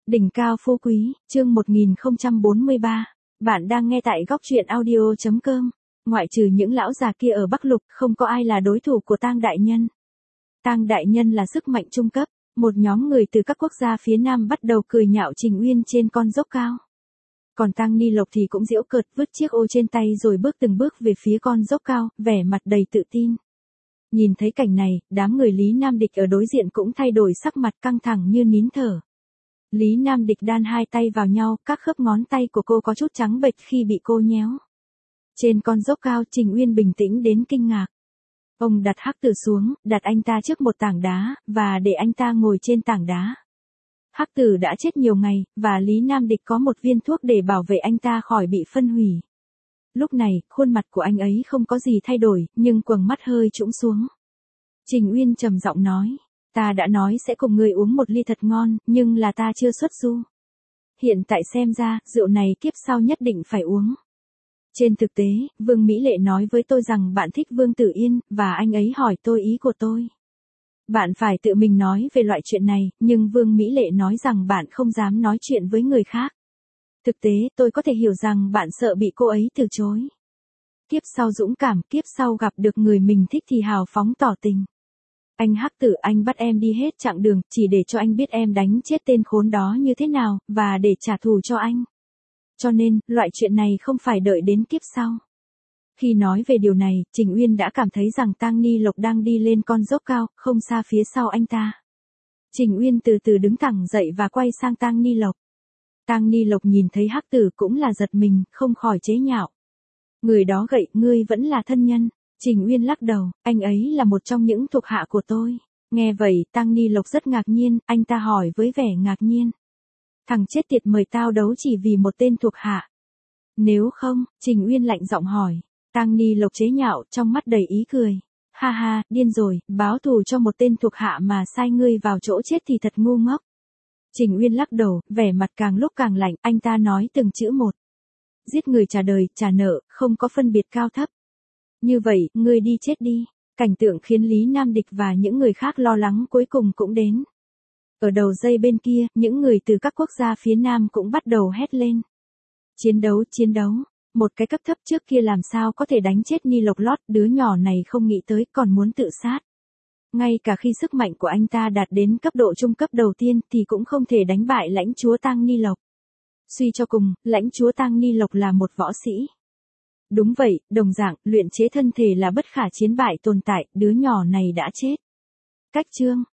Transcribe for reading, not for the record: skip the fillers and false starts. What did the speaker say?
Đỉnh cao phú quý, chương 1043. Bạn đang nghe tại góc truyện audio.com. Ngoại trừ những lão già kia ở Bắc Lục, không có ai là đối thủ của Tang đại nhân. Tang đại nhân là sức mạnh trung cấp, một nhóm người từ các quốc gia phía Nam bắt đầu cười nhạo Trình Uyên trên con dốc cao. Còn Tang Ni Lộc thì cũng giễu cợt vứt chiếc ô trên tay rồi bước từng bước về phía con dốc cao, vẻ mặt đầy tự tin. Nhìn thấy cảnh này, đám người Lý Nam Địch ở đối diện cũng thay đổi sắc mặt căng thẳng như nín thở. Lý Nam Địch đan hai tay vào nhau, các khớp ngón tay của cô có chút trắng bệch khi bị cô nhéo. Trên con dốc cao, Trình Uyên bình tĩnh đến kinh ngạc. Ông đặt Hắc Tử xuống, đặt anh ta trước một tảng đá, và để anh ta ngồi trên tảng đá. Hắc Tử đã chết nhiều ngày, và Lý Nam Địch có một viên thuốc để bảo vệ anh ta khỏi bị phân hủy. Lúc này, khuôn mặt của anh ấy không có gì thay đổi, nhưng quầng mắt hơi trũng xuống. Trình Uyên trầm giọng nói. Ta đã nói sẽ cùng ngươi uống một ly thật ngon, nhưng là ta chưa xuất du. Hiện tại xem ra, rượu này kiếp sau nhất định phải uống. Trên thực tế, Vương Mỹ Lệ nói với tôi rằng bạn thích Vương Tử Yên, và anh ấy hỏi tôi ý của tôi. Bạn phải tự mình nói về loại chuyện này, nhưng Vương Mỹ Lệ nói rằng bạn không dám nói chuyện với người khác. Thực tế, tôi có thể hiểu rằng bạn sợ bị cô ấy từ chối. Kiếp sau dũng cảm, kiếp sau gặp được người mình thích thì hào phóng tỏ tình. Anh Hắc Tử, anh bắt em đi hết chặng đường, chỉ để cho anh biết em đánh chết tên khốn đó như thế nào, và để trả thù cho anh. Cho nên, loại chuyện này không phải đợi đến kiếp sau. Khi nói về điều này, Trình Uyên đã cảm thấy rằng Tang Ni Lộc đang đi lên con dốc cao, không xa phía sau anh ta. Trình Uyên từ từ đứng thẳng dậy và quay sang Tang Ni Lộc. Tang Ni Lộc nhìn thấy Hắc Tử cũng là giật mình, không khỏi chế nhạo. Người đó gậy, ngươi vẫn là thân nhân. Trình Uyên lắc đầu, anh ấy là một trong những thuộc hạ của tôi. Nghe vậy, Tang Ni Lộc rất ngạc nhiên, anh ta hỏi với vẻ ngạc nhiên. Thằng chết tiệt mời tao đấu chỉ vì một tên thuộc hạ. Nếu không, Trình Uyên lạnh giọng hỏi. Tang Ni Lộc chế nhạo, trong mắt đầy ý cười. Ha ha, điên rồi, báo thù cho một tên thuộc hạ mà sai ngươi vào chỗ chết thì thật ngu ngốc. Trình Uyên lắc đầu, vẻ mặt càng lúc càng lạnh, anh ta nói từng chữ một. Giết người trả đời, trả nợ, không có phân biệt cao thấp. Như vậy, ngươi đi chết đi. Cảnh tượng khiến Lý Nam Địch và những người khác lo lắng cuối cùng cũng đến. Ở đầu dây bên kia, những người từ các quốc gia phía Nam cũng bắt đầu hét lên. Chiến đấu, chiến đấu. Một cái cấp thấp trước kia làm sao có thể đánh chết Ni Lộc Lót, đứa nhỏ này không nghĩ tới còn muốn tự sát. Ngay cả khi sức mạnh của anh ta đạt đến cấp độ trung cấp đầu tiên thì cũng không thể đánh bại lãnh chúa Tang Ni Lộc. Suy cho cùng, lãnh chúa Tang Ni Lộc là một võ sĩ. Đúng vậy, đồng dạng, luyện chế thân thể là bất khả chiến bại tồn tại, đứa nhỏ này đã chết. Cách chương.